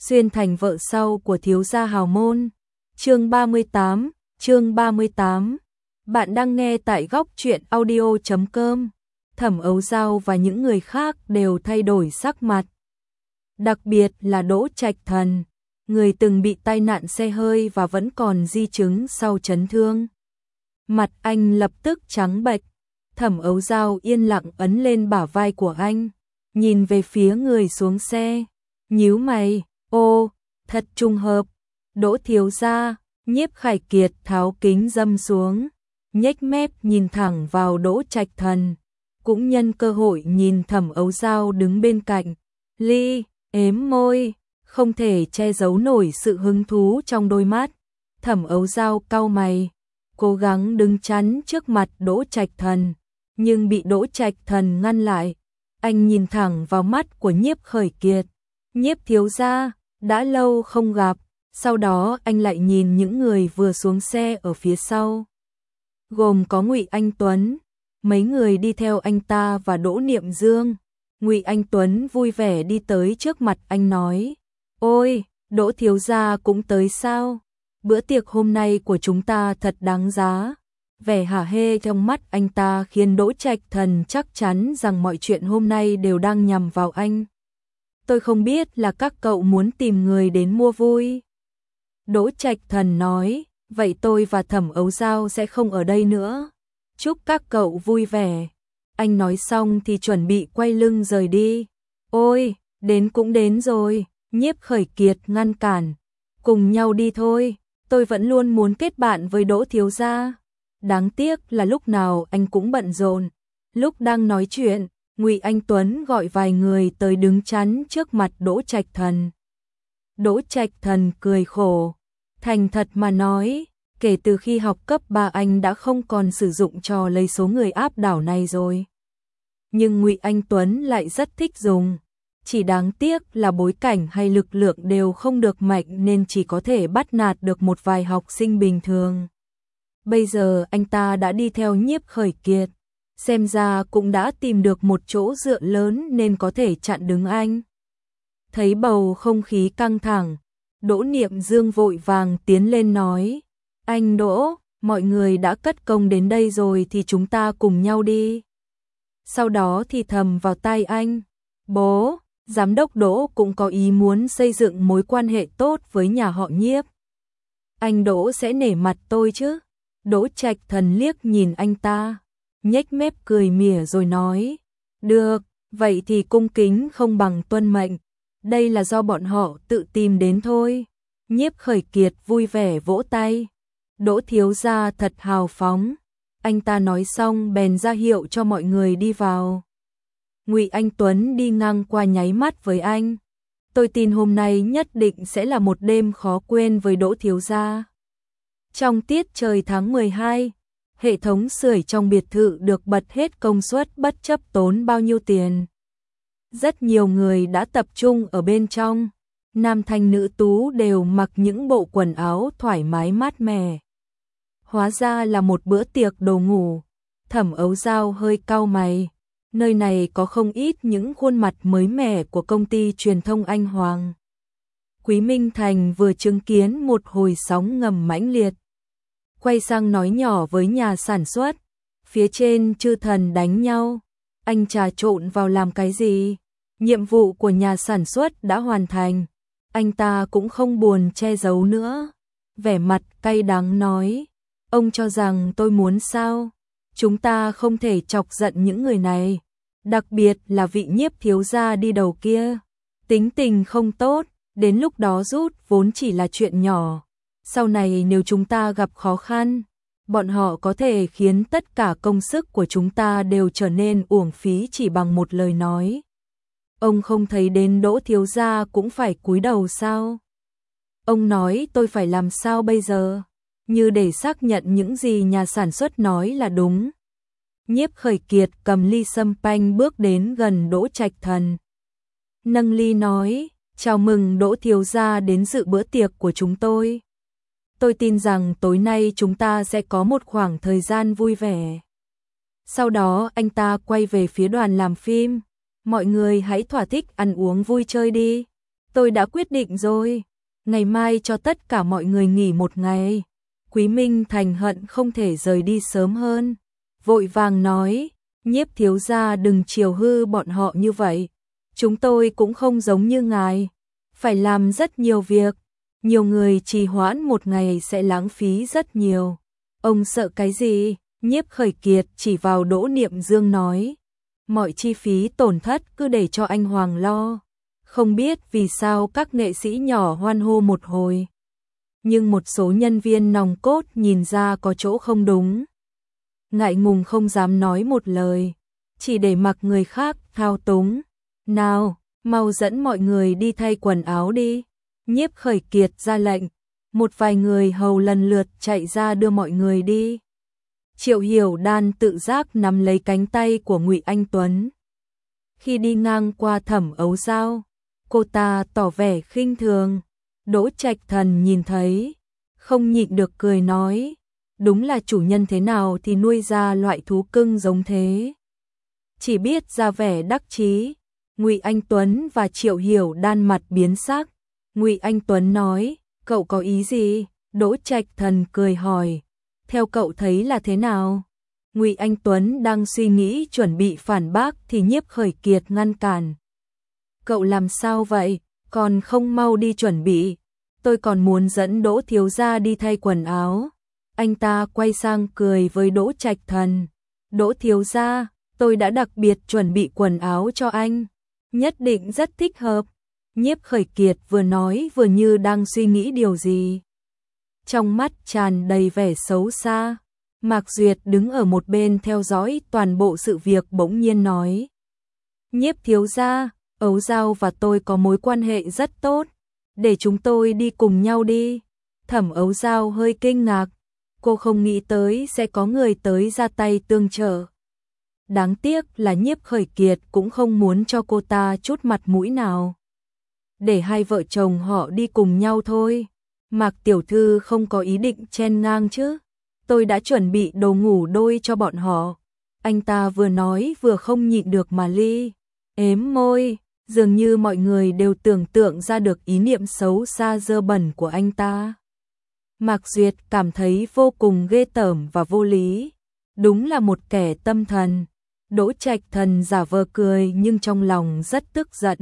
xuyên thành vợ sau của thiếu gia hào môn. Chương 38. Bạn đang nghe tại góc truyện audio.com. Thẩm Ấu Dao và những người khác đều thay đổi sắc mặt. Đặc biệt là Đỗ Trạch Thần, người từng bị tai nạn xe hơi và vẫn còn di chứng sau chấn thương. Mặt anh lập tức trắng bệch. Thẩm Ấu Dao yên lặng ấn lên bả vai của anh, nhìn về phía người xuống xe, nhíu mày, ô, thật trùng hợp. Đỗ thiếu gia. Nhiếp Khải Kiệt tháo kính râm xuống, nhếch mép nhìn thẳng vào Đỗ Trạch Thần, cũng nhân cơ hội nhìn Thẩm Ấu Dao đứng bên cạnh. Ly ếm môi, không thể che giấu nổi sự hứng thú trong đôi mắt. Thẩm Ấu Dao cau mày, cố gắng đứng chắn trước mặt Đỗ Trạch Thần, nhưng bị Đỗ Trạch Thần ngăn lại. Anh nhìn thẳng vào mắt của Nhiếp Khởi Kiệt. Nhiếp thiếu gia, đã lâu không gặp. Sau đó anh lại nhìn những người vừa xuống xe ở phía sau, gồm có Ngụy Anh Tuấn, mấy người đi theo anh ta và Đỗ Niệm Dương. Ngụy Anh Tuấn vui vẻ đi tới trước mặt anh nói: "Ôi, Đỗ thiếu gia cũng tới sao? Bữa tiệc hôm nay của chúng ta thật đáng giá." Vẻ hả hê trong mắt anh ta khiến Đỗ Trạch Thần chắc chắn rằng mọi chuyện hôm nay đều đang nhằm vào anh. "Tôi không biết là các cậu muốn tìm người đến mua vui." Đỗ Trạch Thần nói, "Vậy tôi và Thẩm Ấu Dao sẽ không ở đây nữa. Chúc các cậu vui vẻ." Anh nói xong thì chuẩn bị quay lưng rời đi. "Ôi, đến cũng đến rồi." Nhiếp Khởi Kiệt ngăn cản. "Cùng nhau đi thôi, tôi vẫn luôn muốn kết bạn với Đỗ thiếu gia. Đáng tiếc là lúc nào anh cũng bận rộn." Lúc đang nói chuyện, Ngụy Anh Tuấn gọi vài người tới đứng chắn trước mặt Đỗ Trạch Thần. Đỗ Trạch Thần cười khổ, thành thật mà nói, kể từ khi học cấp 3 anh đã không còn sử dụng trò lấy số người áp đảo này rồi. Nhưng Ngụy Anh Tuấn lại rất thích dùng, chỉ đáng tiếc là bối cảnh hay lực lượng đều không được mạnh nên chỉ có thể bắt nạt được một vài học sinh bình thường. Bây giờ anh ta đã đi theo Nhiếp Khởi Kiệt, xem ra cũng đã tìm được một chỗ dựa lớn nên có thể chặn đứng anh. Thấy bầu không khí căng thẳng, Đỗ Niệm Dương vội vàng tiến lên nói: "Anh Đỗ, mọi người đã cất công đến đây rồi thì chúng ta cùng nhau đi." Sau đó thì thầm vào tai anh: "Bố, giám đốc Đỗ cũng có ý muốn xây dựng mối quan hệ tốt với nhà họ Nhiếp. Anh Đỗ sẽ nể mặt tôi chứ?" Đỗ Trạch Thần liếc nhìn anh ta, nhếch mép cười mỉa rồi nói: "Được, vậy thì cung kính không bằng tuân mệnh. Đây là do bọn họ tự tìm đến thôi." Nhiếp Khởi Kiệt vui vẻ vỗ tay. "Đỗ thiếu gia thật hào phóng." Anh ta nói xong bèn ra hiệu cho mọi người đi vào. Ngụy Anh Tuấn đi ngang qua nháy mắt với anh. "Tôi tin hôm nay nhất định sẽ là một đêm khó quên với Đỗ thiếu gia." Trong tiết trời tháng 12, hệ thống sưởi trong biệt thự được bật hết công suất bất chấp tốn bao nhiêu tiền. Rất nhiều người đã tập trung ở bên trong, nam thanh nữ tú đều mặc những bộ quần áo thoải mái mát mẻ. Hóa ra là một bữa tiệc đồ ngủ. Thẩm Ấu Dao hơi cau mày, nơi này có không ít những khuôn mặt mới mẻ của công ty truyền thông Anh Hoàng. Quý Minh Thành vừa chứng kiến một hồi sóng ngầm mãnh liệt, quay sang nói nhỏ với nhà sản xuất: "Phía trên chư thần đánh nhau, anh trà trộn vào làm cái gì? Nhiệm vụ của nhà sản xuất đã hoàn thành." Anh ta cũng không buồn che giấu nữa, vẻ mặt cay đắng nói: "Ông cho rằng tôi muốn sao? Chúng ta không thể chọc giận những người này, đặc biệt là vị Nhiếp thiếu gia đi đầu kia. Tính tình không tốt, đến lúc đó rút vốn chỉ là chuyện nhỏ. Sau này nếu chúng ta gặp khó khăn, bọn họ có thể khiến tất cả công sức của chúng ta đều trở nên uổng phí chỉ bằng một lời nói. Ông không thấy đến Đỗ thiếu gia cũng phải cúi đầu sao? Ông nói tôi phải làm sao bây giờ?" Như để xác nhận những gì nhà sản xuất nói là đúng. Nhiếp Khởi Kiệt cầm ly sâm panh bước đến gần Đỗ Trạch Thần, nâng ly nói: "Chào mừng Đỗ thiếu gia đến dự bữa tiệc của chúng tôi. Tôi tin rằng tối nay chúng ta sẽ có một khoảng thời gian vui vẻ." Sau đó anh ta quay về phía đoàn làm phim: "Mọi người hãy thỏa thích ăn uống vui chơi đi. tôi đã quyết định rồi, ngày mai cho tất cả mọi người nghỉ một ngày. Quý Minh Thành hận không thể rời đi sớm hơn, vội vàng nói, Nhiếp thiếu gia đừng chiều hư bọn họ như vậy, chúng tôi cũng không giống như ngài, phải làm rất nhiều việc, nhiều người trì hoãn một ngày sẽ lãng phí rất nhiều. Ông sợ cái gì? Nhiếp Khởi Kiệt chỉ vào Đỗ Niệm Dương nói, mọi chi phí tổn thất cứ để cho anh Hoàng lo. Không biết vì sao các nghệ sĩ nhỏ hoan hô một hồi, nhưng một số nhân viên nòng cốt nhìn ra có chỗ không đúng, ngại ngùng không dám nói một lời, chỉ để mặc người khác thao túng. Nào, mau dẫn mọi người đi thay quần áo đi. Nhiếp Khởi Kiệt ra lệnh, một vài người hầu lần lượt chạy ra đưa mọi người đi. Triệu Hiểu Đan tự giác nắm lấy cánh tay của Ngụy Anh Tuấn. Khi đi ngang qua Thẩm Ấu Giao, cô ta tỏ vẻ khinh thường. Đỗ Trạch Thần nhìn thấy, không nhịn được cười nói, đúng là chủ nhân thế nào thì nuôi ra loại thú cưng giống thế. Chỉ biết ra vẻ đắc chí. Ngụy Anh Tuấn và Triệu Hiểu Đan mặt biến sắc. Ngụy Anh Tuấn nói, cậu có ý gì? Đỗ Trạch Thần cười hỏi, theo cậu thấy là thế nào? Ngụy Anh Tuấn đang suy nghĩ chuẩn bị phản bác thì Nhiếp Khởi Kiệt ngăn cản. Cậu làm sao vậy? Còn không mau đi chuẩn bị. Tôi còn muốn dẫn Đỗ thiếu gia đi thay quần áo. Anh ta quay sang cười với Đỗ Trạch Thần. Đỗ thiếu gia, tôi đã đặc biệt chuẩn bị quần áo cho anh, nhất định rất thích hợp. Nhiếp Khởi Kiệt vừa nói vừa như đang suy nghĩ điều gì. Trong mắt tràn đầy vẻ xấu xa. Mạc Duyệt đứng ở một bên theo dõi toàn bộ sự việc bỗng nhiên nói, Nhiếp thiếu gia, Ấu Giao và tôi có mối quan hệ rất tốt, để chúng tôi đi cùng nhau đi. Thẩm Ấu Giao hơi kinh ngạc, cô không nghĩ tới sẽ có người tới ra tay tương trợ. Đáng tiếc là Nhiếp Khởi Kiệt cũng không muốn cho cô ta chút mặt mũi nào. Để hai vợ chồng họ đi cùng nhau thôi. Mạc tiểu thư không có ý định chen ngang chứ. Tôi đã chuẩn bị đồ ngủ đôi cho bọn họ. Anh ta vừa nói vừa không nhịn được mà ếm môi. Dường như mọi người đều tưởng tượng ra được ý niệm xấu xa dơ bẩn của anh ta. Mạc Duyệt cảm thấy vô cùng ghê tởm và vô lý. Đúng là một kẻ tâm thần. Đỗ Trạch Thần giả vờ cười nhưng trong lòng rất tức giận.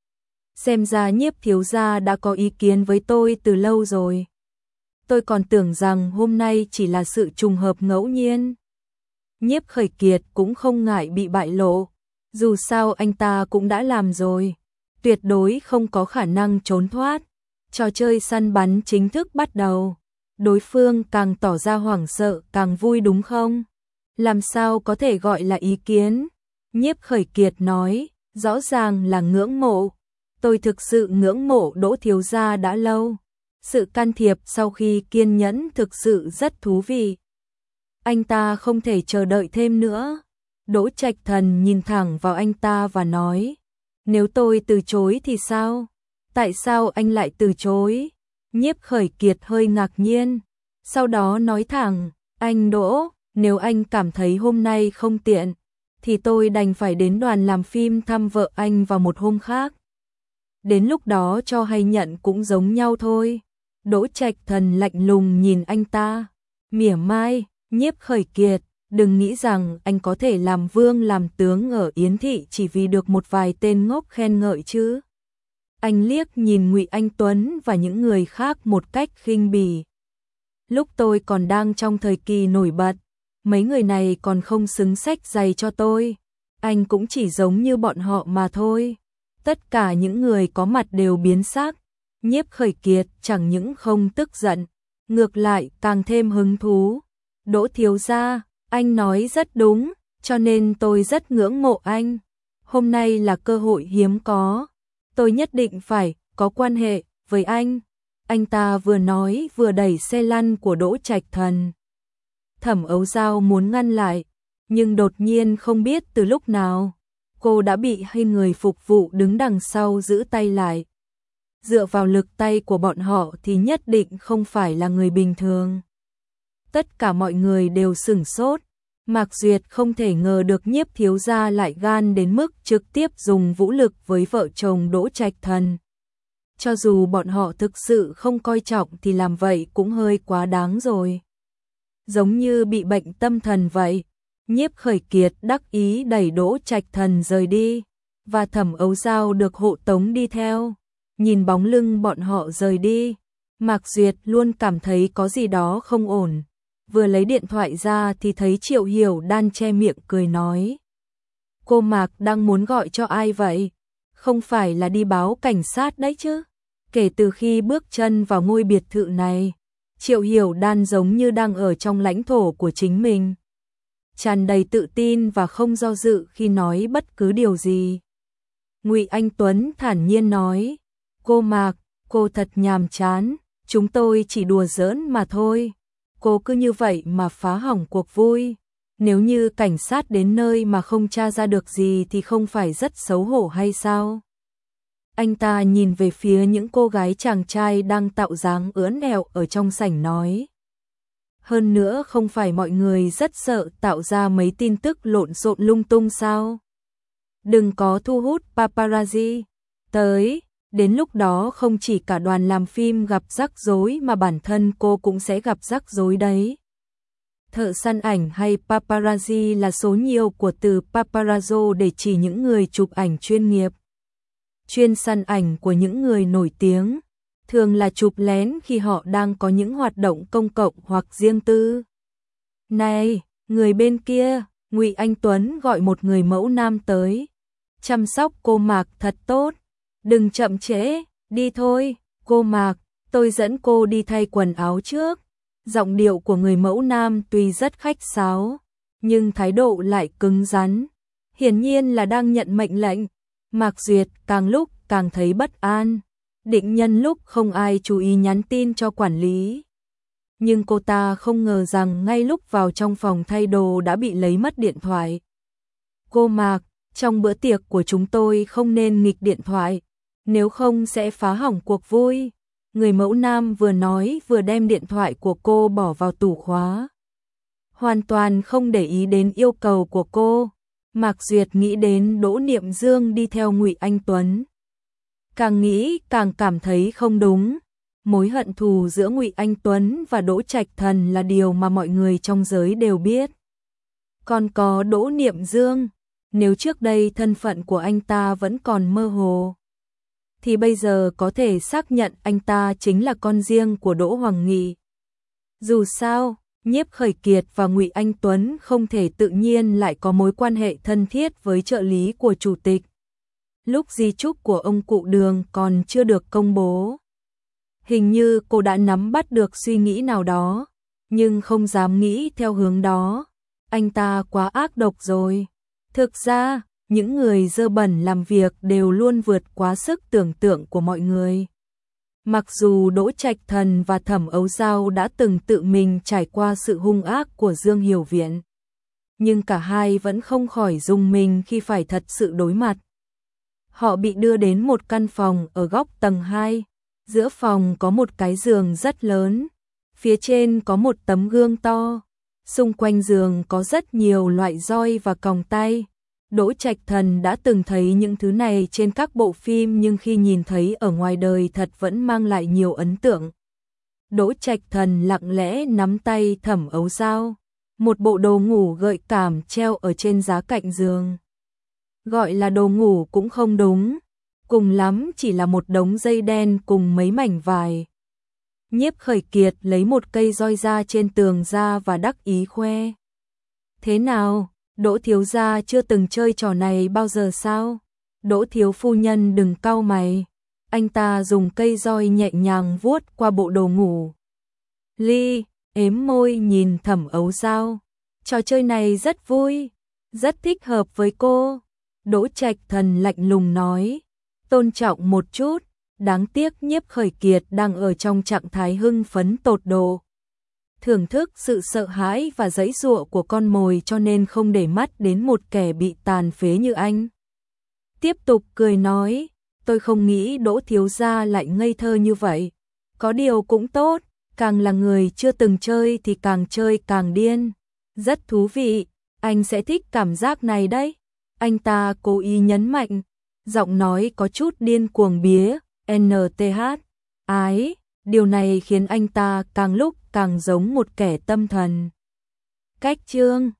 Xem ra Nhiếp thiếu gia đã có ý kiến với tôi từ lâu rồi. Tôi còn tưởng rằng hôm nay chỉ là sự trùng hợp ngẫu nhiên. Nhiếp Khởi Kiệt cũng không ngại bị bại lộ. Dù sao anh ta cũng đã làm rồi. Tuyệt đối không có khả năng trốn thoát. Trò chơi săn bắn chính thức bắt đầu. Đối phương càng tỏ ra hoảng sợ càng vui đúng không? Làm sao có thể gọi là ý kiến? Nhiếp Khởi Kiệt nói, rõ ràng là ngưỡng mộ. Tôi thực sự ngưỡng mộ Đỗ thiếu gia đã lâu. Sự can thiệp sau khi kiên nhẫn thực sự rất thú vị. Anh ta không thể chờ đợi thêm nữa. Đỗ Trạch Thần nhìn thẳng vào anh ta và nói, nếu tôi từ chối thì sao? Tại sao anh lại từ chối? Nhiếp Khởi Kiệt hơi ngạc nhiên. Sau đó nói thẳng, anh Đỗ, nếu anh cảm thấy hôm nay không tiện, thì tôi đành phải đến đoàn làm phim thăm vợ anh vào một hôm khác. Đến lúc đó cho hay nhận cũng giống nhau thôi. Đỗ Trạch Thần lạnh lùng nhìn anh ta, mỉa mai, Nhiếp Khởi Kiệt, đừng nghĩ rằng anh có thể làm vương làm tướng ở Yến Thị chỉ vì được một vài tên ngốc khen ngợi chứ. Anh liếc nhìn Ngụy Anh Tuấn và những người khác một cách khinh bỉ. Lúc tôi còn đang trong thời kỳ nổi bật, mấy người này còn không xứng xách giày cho tôi. Anh cũng chỉ giống như bọn họ mà thôi. Tất cả những người có mặt đều biến sắc. Nhiếp Khởi Kiệt chẳng những không tức giận, ngược lại càng thêm hứng thú. Đỗ thiếu gia, anh nói rất đúng, cho nên tôi rất ngưỡng mộ anh. Hôm nay là cơ hội hiếm có, tôi nhất định phải có quan hệ với anh. Anh ta vừa nói vừa đẩy xe lăn của Đỗ Trạch Thần. Thẩm Ấu Giao muốn ngăn lại, nhưng đột nhiên không biết từ lúc nào, cô đã bị hai người phục vụ đứng đằng sau giữ tay lại. Dựa vào lực tay của bọn họ thì nhất định không phải là người bình thường. Tất cả mọi người đều sửng sốt. Mạc Duyệt không thể ngờ được Nhiếp thiếu gia lại gan đến mức trực tiếp dùng vũ lực với vợ chồng Đỗ Trạch Thần. cho dù bọn họ thực sự không coi trọng thì làm vậy cũng hơi quá đáng rồi. Giống như bị bệnh tâm thần vậy. Nhiếp Khởi Kiệt đắc ý đẩy Đỗ Trạch Thần rời đi, và Thẩm Ấu Dao được hộ tống đi theo. Nhìn bóng lưng bọn họ rời đi, Mạc Duyệt luôn cảm thấy có gì đó không ổn. Vừa lấy điện thoại ra thì thấy Triệu Hiểu Đan che miệng cười nói. Cô Mạc đang muốn gọi cho ai vậy? Không phải là đi báo cảnh sát đấy chứ? Kể từ khi bước chân vào ngôi biệt thự này, Triệu Hiểu Đan giống như đang ở trong lãnh thổ của chính mình. Tràn đầy tự tin và không do dự khi nói bất cứ điều gì. Ngụy Anh Tuấn thản nhiên nói, cô Mạc, cô thật nhàm chán, chúng tôi chỉ đùa giỡn mà thôi. Cô cứ như vậy mà phá hỏng cuộc vui. Nếu như cảnh sát đến nơi mà không tra ra được gì thì không phải rất xấu hổ hay sao? Anh ta nhìn về phía những cô gái chàng trai đang tạo dáng ưỡn ẹo ở trong sảnh nói. Hơn nữa không phải mọi người rất sợ tạo ra mấy tin tức lộn xộn lung tung sao? Đừng có thu hút paparazzi tới, đến lúc đó không chỉ cả đoàn làm phim gặp rắc rối mà bản thân cô cũng sẽ gặp rắc rối đấy. Thợ săn ảnh hay paparazzi là số nhiều của từ paparazzo để chỉ những người chụp ảnh chuyên nghiệp. Chuyên săn ảnh của những người nổi tiếng thường là chụp lén khi họ đang có những hoạt động công cộng hoặc riêng tư. Này, người bên kia, Ngụy Anh Tuấn gọi một người mẫu nam tới. Chăm sóc cô Mạc thật tốt, đừng chậm trễ, đi thôi, cô Mạc, tôi dẫn cô đi thay quần áo trước. Giọng điệu của người mẫu nam tuy rất khách sáo, nhưng thái độ lại cứng rắn, hiển nhiên là đang nhận mệnh lệnh. Mạc Duyệt càng lúc càng thấy bất an, định nhân lúc không ai chú ý nhắn tin cho quản lý. Nhưng cô ta không ngờ rằng ngay lúc vào trong phòng thay đồ đã bị lấy mất điện thoại. Cô Mạc, trong bữa tiệc của chúng tôi không nên nghịch điện thoại, nếu không sẽ phá hỏng cuộc vui. Người mẫu nam vừa nói vừa đem điện thoại của cô bỏ vào tủ khóa. Hoàn toàn không để ý đến yêu cầu của cô. Mạc Duyệt nghĩ đến Đỗ Niệm Dương đi theo Ngụy Anh Tuấn. Càng nghĩ càng cảm thấy không đúng. Mối hận thù giữa Ngụy Anh Tuấn và Đỗ Trạch Thần là điều mà mọi người trong giới đều biết. Còn có Đỗ Niệm Dương, nếu trước đây thân phận của anh ta vẫn còn mơ hồ, thì bây giờ có thể xác nhận anh ta chính là con riêng của Đỗ Hoàng Nghị. Dù sao, Nhiếp Khởi Kiệt và Ngụy Anh Tuấn không thể tự nhiên lại có mối quan hệ thân thiết với trợ lý của chủ tịch. Lúc di chúc của ông cụ Đường còn chưa được công bố, hình như cô đã nắm bắt được suy nghĩ nào đó, nhưng không dám nghĩ theo hướng đó. Anh ta quá ác độc rồi. Thực ra, những người dơ bẩn làm việc đều luôn vượt quá sức tưởng tượng của mọi người. Mặc dù Đỗ Trạch Thần và Thẩm Ấu Dao đã từng tự mình trải qua sự hung ác của Dương Hiểu Viện, nhưng cả hai vẫn không khỏi rùng mình khi phải thật sự đối mặt. Họ bị đưa đến một căn phòng ở góc tầng 2. Giữa phòng có một cái giường rất lớn, phía trên có một tấm gương to. Xung quanh giường có rất nhiều loại roi và còng tay. Đỗ Trạch Thần đã từng thấy những thứ này trên các bộ phim nhưng khi nhìn thấy ở ngoài đời thật vẫn mang lại nhiều ấn tượng. Đỗ Trạch Thần lặng lẽ nắm tay Thẩm Ấu Dao, một bộ đồ ngủ gợi cảm treo ở trên giá cạnh giường. Gọi là đồ ngủ cũng không đúng, cùng lắm chỉ là một đống dây đen cùng mấy mảnh vải. Nhiếp Khởi Kiệt lấy một cây roi ra trên tường ra và đắc ý khoe. Thế nào, Đỗ thiếu gia chưa từng chơi trò này bao giờ sao? Đỗ thiếu phu nhân đừng cau mày. Anh ta dùng cây roi nhẹ nhàng vuốt qua bộ đồ ngủ. Ly, ếm môi nhìn Thẩm Ấu Dao. Trò chơi này rất vui, rất thích hợp với cô. Đỗ Trạch Thần lạnh lùng nói. Tôn trọng một chút, đáng tiếc Nhiếp Khởi Kiệt đang ở trong trạng thái hưng phấn tột độ. Thưởng thức sự sợ hãi và giãy giụa của con mồi cho nên không để mắt đến một kẻ bị tàn phế như anh. Tiếp tục cười nói, tôi không nghĩ Đỗ thiếu gia lại ngây thơ như vậy. Có điều cũng tốt, càng là người chưa từng chơi thì càng chơi càng điên. Rất thú vị, anh sẽ thích cảm giác này đấy. Anh ta cố ý nhấn mạnh, giọng nói có chút điên cuồng bía, NTH. Ái, điều này khiến anh ta càng lúc càng giống một kẻ tâm thần. Cách chương